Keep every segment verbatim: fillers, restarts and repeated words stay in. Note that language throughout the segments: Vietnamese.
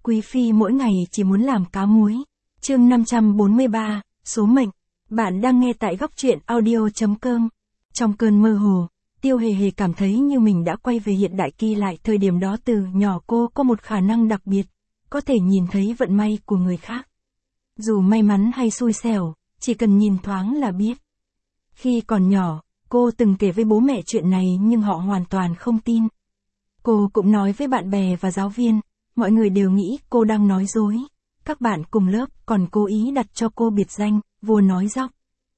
Quý phi mỗi ngày chỉ muốn làm cá muối. Chương năm trăm bốn mươi ba, số mệnh. Bạn đang nghe tại góc truyện audio chấm com. Trong cơn mơ hồ, Tiêu Hề Hề cảm thấy như mình đã quay về hiện đại kỳ lại thời điểm đó. Từ nhỏ cô có một khả năng đặc biệt, có thể nhìn thấy vận may của người khác. Dù may mắn hay xui xẻo, chỉ cần nhìn thoáng là biết. Khi còn nhỏ, cô từng kể với bố mẹ chuyện này nhưng họ hoàn toàn không tin. Cô cũng nói với bạn bè và giáo viên, mọi người đều nghĩ cô đang nói dối. Các bạn cùng lớp còn cố ý đặt cho cô biệt danh, vua nói dóc.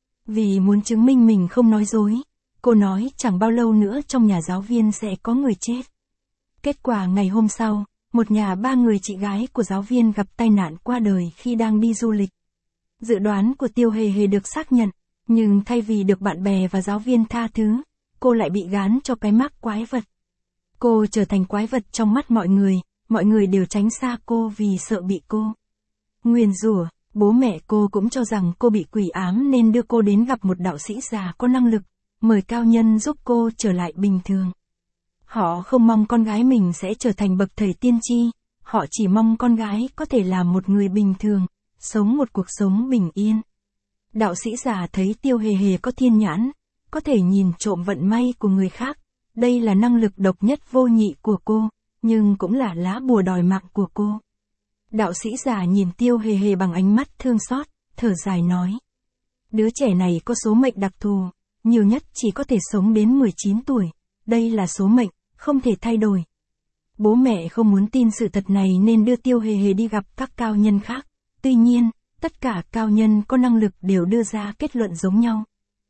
Vì muốn chứng minh mình không nói dối, cô nói chẳng bao lâu nữa trong nhà giáo viên sẽ có người chết. Kết quả ngày hôm sau, một nhà ba người chị gái của giáo viên gặp tai nạn qua đời khi đang đi du lịch. Dự đoán của Tiêu Hề Hề được xác nhận, nhưng thay vì được bạn bè và giáo viên tha thứ, cô lại bị gán cho cái mác quái vật. Cô trở thành quái vật trong mắt mọi người, mọi người đều tránh xa cô vì sợ bị cô nguyền rủa. Bố mẹ cô cũng cho rằng cô bị quỷ ám nên đưa cô đến gặp một đạo sĩ già có năng lực, mời cao nhân giúp cô trở lại bình thường. Họ không mong con gái mình sẽ trở thành bậc thầy tiên tri, họ chỉ mong con gái có thể làm một người bình thường, sống một cuộc sống bình yên. Đạo sĩ già thấy Tiêu Hề Hề có thiên nhãn, có thể nhìn trộm vận may của người khác. Đây là năng lực độc nhất vô nhị của cô, nhưng cũng là lá bùa đòi mạng của cô. Đạo sĩ già nhìn Tiêu Hề Hề bằng ánh mắt thương xót, thở dài nói. Đứa trẻ này có số mệnh đặc thù, nhiều nhất chỉ có thể sống đến mười chín tuổi. Đây là số mệnh, không thể thay đổi. Bố mẹ không muốn tin sự thật này nên đưa Tiêu Hề Hề đi gặp các cao nhân khác. Tuy nhiên, tất cả cao nhân có năng lực đều đưa ra kết luận giống nhau.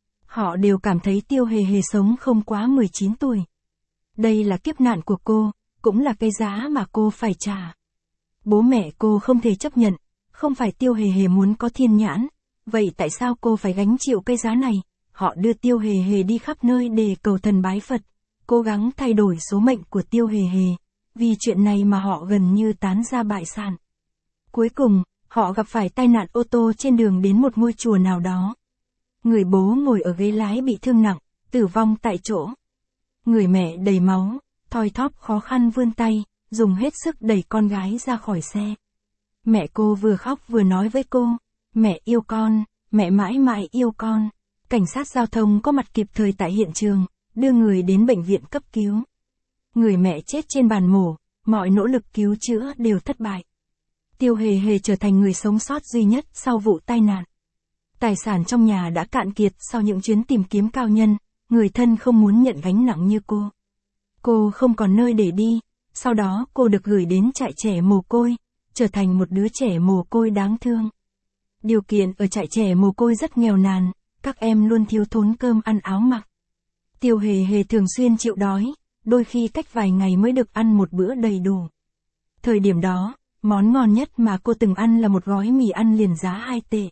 Họ đều cảm thấy Tiêu Hề Hề sống không quá mười chín tuổi. Đây là kiếp nạn của cô, cũng là cái giá mà cô phải trả. Bố mẹ cô không thể chấp nhận, không phải Tiêu Hề Hề muốn có thiên nhãn, vậy tại sao cô phải gánh chịu cái giá này? Họ đưa Tiêu Hề Hề đi khắp nơi để cầu thần bái Phật, cố gắng thay đổi số mệnh của Tiêu Hề Hề, vì chuyện này mà họ gần như tán gia bại sản. Cuối cùng, họ gặp phải tai nạn ô tô trên đường đến một ngôi chùa nào đó. Người bố ngồi ở ghế lái bị thương nặng, tử vong tại chỗ. Người mẹ đầy máu, thoi thóp khó khăn vươn tay, dùng hết sức đẩy con gái ra khỏi xe. Mẹ cô vừa khóc vừa nói với cô, mẹ yêu con, mẹ mãi mãi yêu con. Cảnh sát giao thông có mặt kịp thời tại hiện trường, đưa người đến bệnh viện cấp cứu. Người mẹ chết trên bàn mổ, mọi nỗ lực cứu chữa đều thất bại. Tiêu Hề Hề trở thành người sống sót duy nhất sau vụ tai nạn. Tài sản trong nhà đã cạn kiệt sau những chuyến tìm kiếm cao nhân, người thân không muốn nhận gánh nặng như cô. Cô không còn nơi để đi, sau đó cô được gửi đến trại trẻ mồ côi, trở thành một đứa trẻ mồ côi đáng thương. Điều kiện ở trại trẻ mồ côi rất nghèo nàn, các em luôn thiếu thốn cơm ăn áo mặc. Tiêu Hề Hề thường xuyên chịu đói, đôi khi cách vài ngày mới được ăn một bữa đầy đủ. Thời điểm đó, món ngon nhất mà cô từng ăn là một gói mì ăn liền giá hai tệ.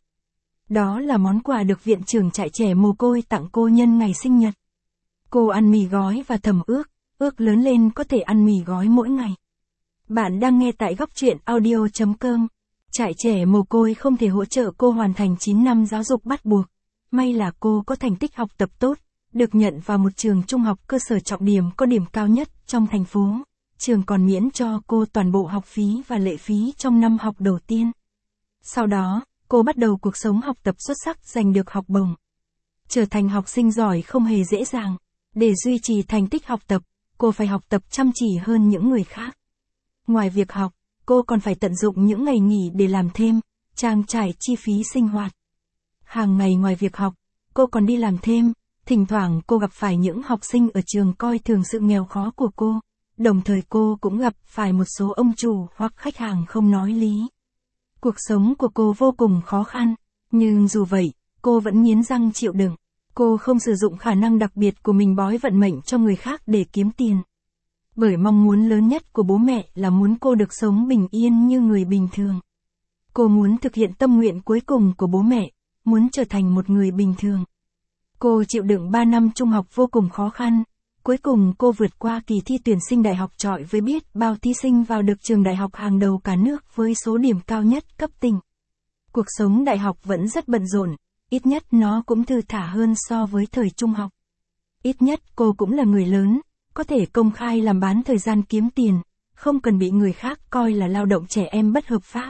Đó là món quà được viện trưởng trại trẻ mồ côi tặng cô nhân ngày sinh nhật. Cô ăn mì gói và thầm ước, ước lớn lên có thể ăn mì gói mỗi ngày. Bạn đang nghe tại góc truyện audio chấm com. Trại trẻ mồ côi không thể hỗ trợ cô hoàn thành chín năm giáo dục bắt buộc. May là cô có thành tích học tập tốt, được nhận vào một trường trung học cơ sở trọng điểm có điểm cao nhất trong thành phố. Trường còn miễn cho cô toàn bộ học phí và lệ phí trong năm học đầu tiên. Sau đó, cô bắt đầu cuộc sống học tập xuất sắc, giành được học bổng. Trở thành học sinh giỏi không hề dễ dàng. Để duy trì thành tích học tập, cô phải học tập chăm chỉ hơn những người khác. Ngoài việc học, cô còn phải tận dụng những ngày nghỉ để làm thêm, trang trải chi phí sinh hoạt. Hàng ngày ngoài việc học, cô còn đi làm thêm, thỉnh thoảng cô gặp phải những học sinh ở trường coi thường sự nghèo khó của cô, đồng thời cô cũng gặp phải một số ông chủ hoặc khách hàng không nói lý. Cuộc sống của cô vô cùng khó khăn, nhưng dù vậy, cô vẫn nghiến răng chịu đựng. Cô không sử dụng khả năng đặc biệt của mình bói vận mệnh cho người khác để kiếm tiền. Bởi mong muốn lớn nhất của bố mẹ là muốn cô được sống bình yên như người bình thường. Cô muốn thực hiện tâm nguyện cuối cùng của bố mẹ, muốn trở thành một người bình thường. Cô chịu đựng ba năm trung học vô cùng khó khăn, cuối cùng cô vượt qua kỳ thi tuyển sinh đại học chọi với biết bao thí sinh vào được trường đại học hàng đầu cả nước với số điểm cao nhất cấp tỉnh. Cuộc sống đại học vẫn rất bận rộn, ít nhất nó cũng thư thả hơn so với thời trung học. Ít nhất cô cũng là người lớn, có thể công khai làm bán thời gian kiếm tiền, không cần bị người khác coi là lao động trẻ em bất hợp pháp.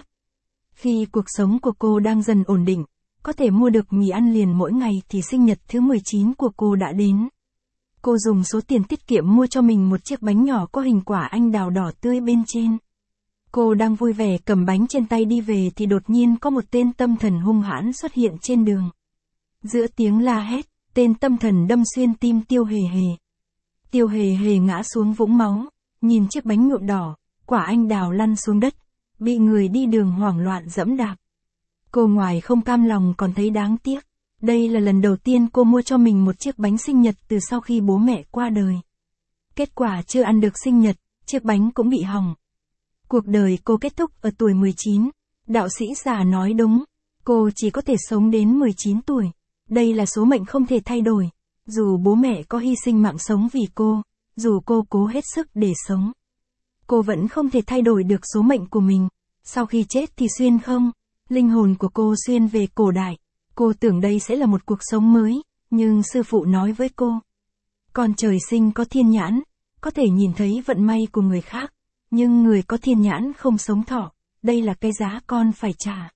Khi cuộc sống của cô đang dần ổn định, có thể mua được mì ăn liền mỗi ngày thì sinh nhật thứ mười chín của cô đã đến. Cô dùng số tiền tiết kiệm mua cho mình một chiếc bánh nhỏ có hình quả anh đào đỏ tươi bên trên. Cô đang vui vẻ cầm bánh trên tay đi về thì đột nhiên có một tên tâm thần hung hãn xuất hiện trên đường. Giữa tiếng la hét, tên tâm thần đâm xuyên tim Tiêu Hề Hề. Tiêu Hề Hề ngã xuống vũng máu, nhìn chiếc bánh nhuộm đỏ, quả anh đào lăn xuống đất, bị người đi đường hoảng loạn dẫm đạp. Cô ngoài không cam lòng còn thấy đáng tiếc. Đây là lần đầu tiên cô mua cho mình một chiếc bánh sinh nhật từ sau khi bố mẹ qua đời. Kết quả chưa ăn được sinh nhật, chiếc bánh cũng bị hỏng. Cuộc đời cô kết thúc ở tuổi mười chín. Đạo sĩ già nói đúng, cô chỉ có thể sống đến mười chín tuổi. Đây là số mệnh không thể thay đổi. Dù bố mẹ có hy sinh mạng sống vì cô, dù cô cố hết sức để sống, cô vẫn không thể thay đổi được số mệnh của mình. Sau khi chết thì xuyên không, linh hồn của cô xuyên về cổ đại. Cô tưởng đây sẽ là một cuộc sống mới, nhưng sư phụ nói với cô. Con trời sinh có thiên nhãn, có thể nhìn thấy vận may của người khác, nhưng người có thiên nhãn không sống thọ, đây là cái giá con phải trả.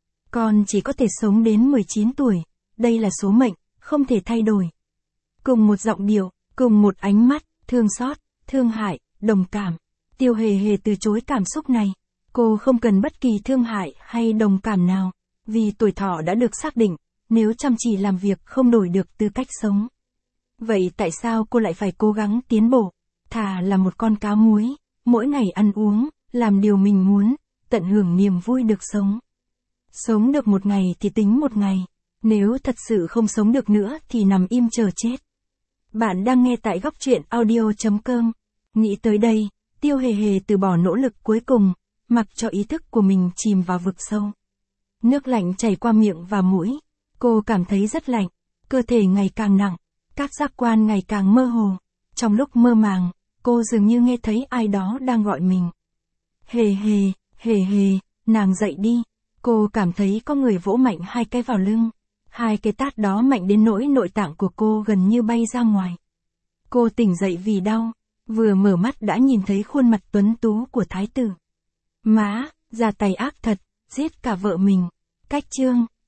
Con chỉ có thể sống đến mười chín tuổi, đây là số mệnh, không thể thay đổi. Cùng một giọng điệu, cùng một ánh mắt, thương xót, thương hại, đồng cảm. Tiêu Hề Hề từ chối cảm xúc này. Cô không cần bất kỳ thương hại hay đồng cảm nào, vì tuổi thọ đã được xác định, nếu chăm chỉ làm việc không đổi được tư cách sống. Vậy tại sao cô lại phải cố gắng tiến bộ? Thà là một con cá muối, mỗi ngày ăn uống, làm điều mình muốn, tận hưởng niềm vui được sống. Sống được một ngày thì tính một ngày, nếu thật sự không sống được nữa thì nằm im chờ chết. Bạn đang nghe tại góc truyện audio chấm com. Nghĩ tới đây, Tiêu Hề Hề từ bỏ nỗ lực cuối cùng, mặc cho ý thức của mình chìm vào vực sâu. Nước lạnh chảy qua miệng và mũi, cô cảm thấy rất lạnh, cơ thể ngày càng nặng, các giác quan ngày càng mơ hồ. Trong lúc mơ màng, cô dường như nghe thấy ai đó đang gọi mình. Hề Hề, Hề Hề, nàng dậy đi. Cô cảm thấy có người vỗ mạnh hai cái vào lưng. Hai cái tát đó mạnh đến nỗi nội tạng của cô gần như bay ra ngoài. Cô tỉnh dậy vì đau, vừa mở mắt đã nhìn thấy khuôn mặt tuấn tú của thái tử. Má, ra tay ác thật, giết cả vợ mình. Cách chương